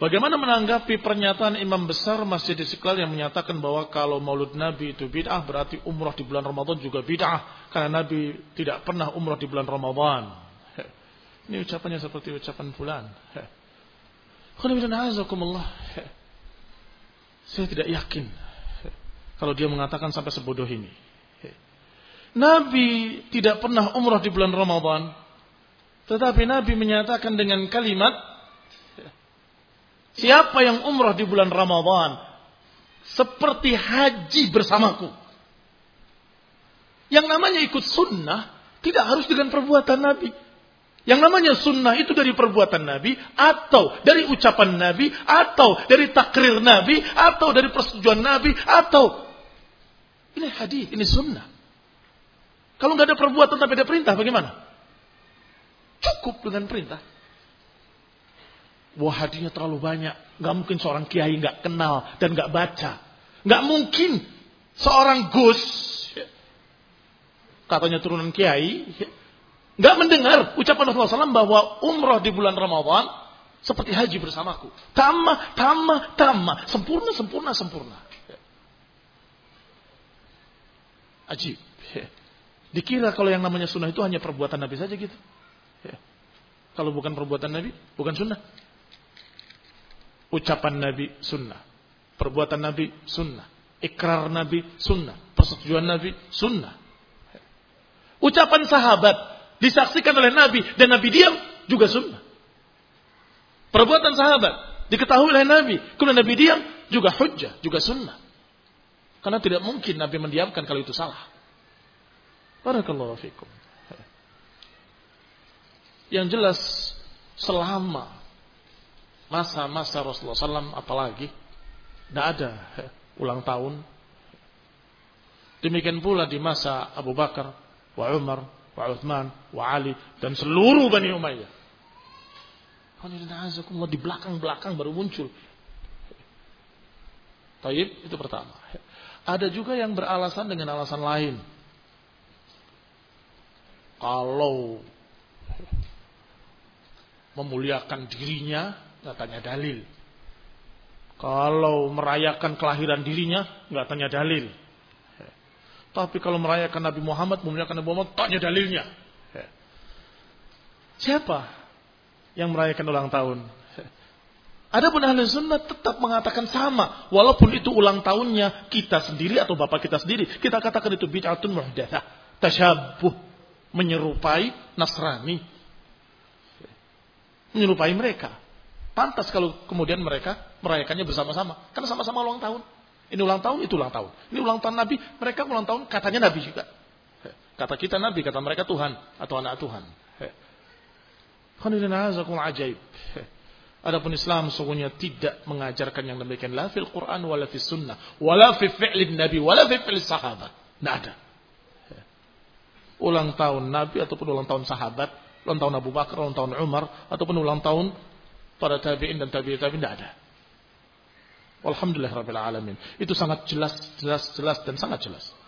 Bagaimana menanggapi pernyataan imam besar Masjid Istiqlal yang menyatakan bahwa kalau maulud Nabi itu bid'ah, berarti umrah di bulan Ramadan juga bid'ah, karena Nabi tidak pernah umrah di bulan Ramadan. Ini ucapannya seperti ucapan fulan. Saya tidak yakin kalau dia mengatakan sampai sebodoh ini. Nabi tidak pernah umrah di bulan Ramadan, tetapi Nabi menyatakan dengan kalimat, siapa yang umrah di bulan Ramadan seperti haji bersamaku. Yang namanya ikut sunnah tidak harus dengan perbuatan Nabi. Yang namanya sunnah itu dari perbuatan Nabi, atau dari ucapan Nabi, atau dari takrir Nabi, atau dari persetujuan Nabi, atau ini hadis, ini sunnah. Kalau nggak ada perbuatan tapi ada perintah, bagaimana? Cukup dengan perintah. Wah, hadiahnya terlalu banyak. Gak mungkin seorang kiai gak kenal dan gak baca. Gak mungkin seorang Gus, katanya turunan kiai, gak mendengar ucapan Rasulullah SAW bahwa umrah di bulan Ramadan seperti haji bersamaku. Tamah. Sempurna. Ajib. Dikira kalau yang namanya sunnah itu hanya perbuatan Nabi saja gitu. Kalau bukan perbuatan Nabi, bukan sunnah. Ucapan Nabi sunnah, perbuatan Nabi sunnah, ikrar Nabi sunnah, persetujuan Nabi sunnah. Ucapan sahabat disaksikan oleh Nabi dan Nabi diam juga sunnah. Perbuatan sahabat diketahui oleh Nabi, kemudian Nabi diam juga hujjah, juga sunnah. Karena tidak mungkin Nabi mendiamkan kalau itu salah. Barakallahu fikum. Yang jelas selama masa-masa Rasulullah SAW apalagi tidak ada ulang tahun. Demikian pula di masa Abu Bakar, wa Umar, wa Uthman, wa Ali dan seluruh Bani Umayyah. Di belakang baru muncul. Taib, itu pertama. Ada juga yang beralasan dengan alasan lain. Kalau memuliakan dirinya, nggak tanya dalil. Kalau merayakan kelahiran dirinya, nggak tanya dalil. Tapi kalau merayakan Nabi Muhammad, memuliakan Nabi Muhammad, tanya dalilnya. Siapa yang merayakan ulang tahun? Adapun ahli sunnah tetap mengatakan sama, walaupun itu ulang tahunnya kita sendiri atau bapak kita sendiri, kita katakan itu bid'atun muhdatsah, tasyabuh, menyerupai Nasrani, menyerupai mereka. Pantas kalau kemudian mereka merayakannya bersama-sama, karena sama-sama ulang tahun. Ini ulang tahun, itu ulang tahun. Ini ulang tahun Nabi, mereka ulang tahun katanya Nabi juga. Kata kita Nabi, kata mereka Tuhan atau anak Tuhan. Ajaib. Adapun Islam sesungguhnya tidak mengajarkan yang demikian, la fil Quran wala fis sunnah wala fi fi'lin Nabi wala fi fi'lis sahabat. Tidak ada. Ulang tahun Nabi ataupun ulang tahun sahabat, ulang tahun Abu Bakar, ulang tahun Umar ataupun ulang tahun para tabi'in dan tabi'in tidak ada. Walhamdulillah rabbil alamin. Itu sangat jelas dan sangat jelas.